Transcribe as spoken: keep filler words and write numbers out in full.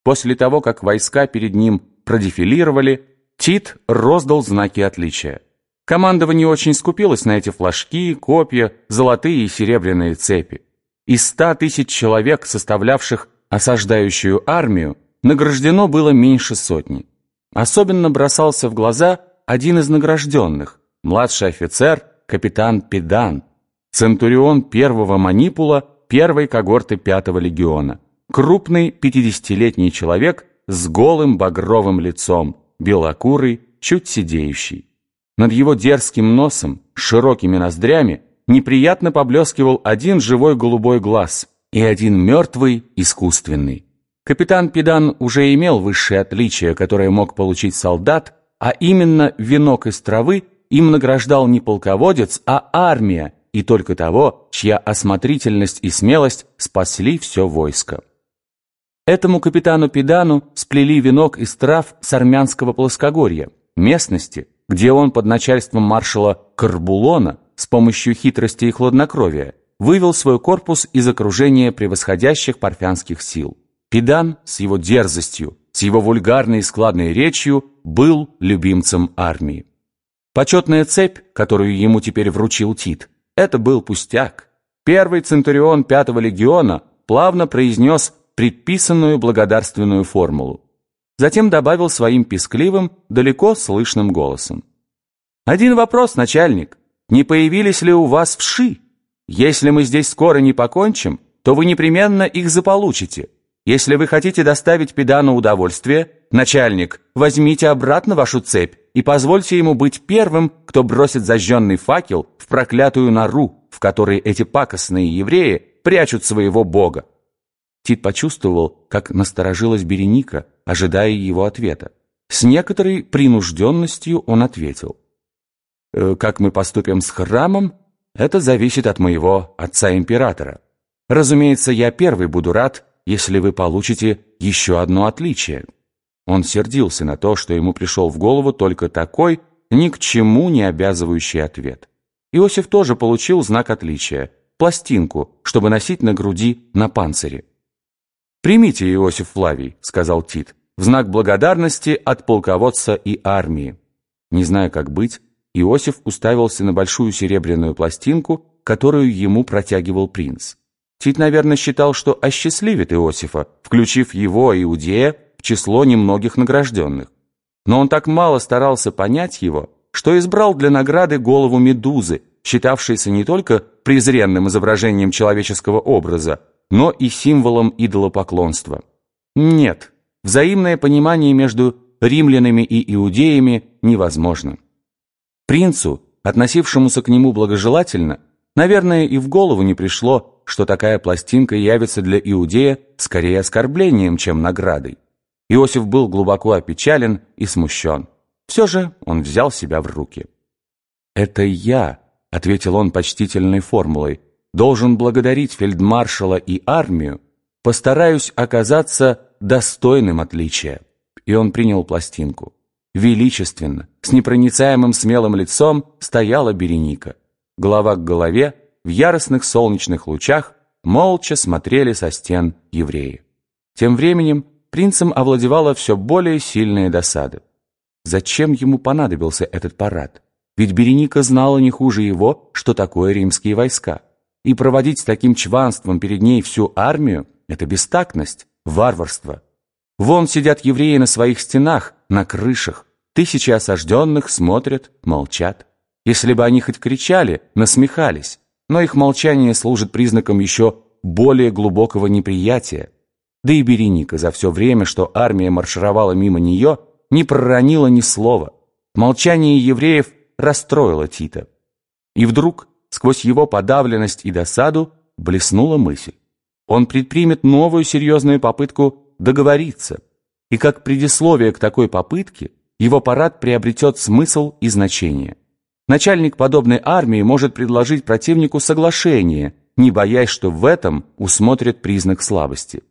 После того, как войска перед ним продефилировали, Тит роздал знаки отличия. Командование очень скупилось на эти флажки, копья, золотые и серебряные цепи. Из ста тысяч человек, составлявших осаждающую армию, награждено было меньше сотни. Особенно бросался в глаза один из награжденных, младший офицер, капитан Педан, центурион первого манипула первой когорты пятого легиона, крупный пятидесятилетний человек с голым багровым лицом, белокурый, чуть седеющий. Над его дерзким носом, широкими ноздрями, неприятно поблескивал один живой голубой глаз и один мертвый, искусственный. Капитан Педан уже имел высшее отличие, которое мог получить солдат, а именно венок из травы им награждал не полководец, а армия, и только того, чья осмотрительность и смелость спасли все войско. Этому капитану Педану сплели венок из трав с армянского плоскогорья, местности, где он под начальством маршала Корбулона с помощью хитрости и хладнокровия вывел свой корпус из окружения превосходящих парфянских сил. Педан с его дерзостью, с его вульгарной и складной речью был любимцем армии. Почетная цепь, которую ему теперь вручил Тит, это был пустяк. Первый центурион пятого легиона плавно произнес предписанную благодарственную формулу. Затем добавил своим пискливым, далеко слышным голосом: «Один вопрос, начальник. Не появились ли у вас вши? Если мы здесь скоро не покончим, то вы непременно их заполучите. Если вы хотите доставить Педану удовольствие, начальник, возьмите обратно вашу цепь и позвольте ему быть первым, кто бросит зажженный факел в проклятую нору, в которой эти пакостные евреи прячут своего бога». Тит почувствовал, как насторожилась Береника, ожидая его ответа. С некоторой принужденностью он ответил: «Как мы поступим с храмом, это зависит от моего отца-императора. Разумеется, я первый буду рад, если вы получите еще одно отличие». Он сердился на то, что ему пришел в голову только такой, ни к чему не обязывающий ответ. Иосиф тоже получил знак отличия – пластинку, чтобы носить на груди на панцире. «Примите, Иосиф Флавий», — сказал Тит, «в знак благодарности от полководца и армии». Не зная, как быть, Иосиф уставился на большую серебряную пластинку, которую ему протягивал принц. Тит, наверное, считал, что осчастливит Иосифа, включив его, Иудея, в число немногих награжденных. Но он так мало старался понять его, что избрал для награды голову медузы, считавшейся не только презренным изображением человеческого образа, но и символом идолопоклонства. Нет, взаимное понимание между римлянами и иудеями невозможно. Принцу, относившемуся к нему благожелательно, наверное, и в голову не пришло, что такая пластинка явится для иудея скорее оскорблением, чем наградой. Иосиф был глубоко опечален и смущен. Все же он взял себя в руки. «Это я», — ответил он почтительной формулой, «должен благодарить фельдмаршала и армию, постараюсь оказаться достойным отличия». И он принял пластинку. Величественно, с непроницаемым смелым лицом стояла Береника. Голова к голове, в яростных солнечных лучах, молча смотрели со стен евреи. Тем временем принцем овладевала все более сильная досада. Зачем ему понадобился этот парад? Ведь Береника знала не хуже его, что такое римские войска. И проводить с таким чванством перед ней всю армию – это бестактность, варварство. Вон сидят евреи на своих стенах, на крышах. Тысячи осажденных смотрят, молчат. Если бы они хоть кричали, насмехались. Но их молчание служит признаком еще более глубокого неприятия. Да и Береника за все время, что армия маршировала мимо нее, не проронила ни слова. Молчание евреев расстроило Тита. И вдруг, сквозь его подавленность и досаду, блеснула мысль. Он предпримет новую серьезную попытку договориться. И как предисловие к такой попытке, его парад приобретет смысл и значение. Начальник подобной армии может предложить противнику соглашение, не боясь, что в этом усмотрят признак слабости.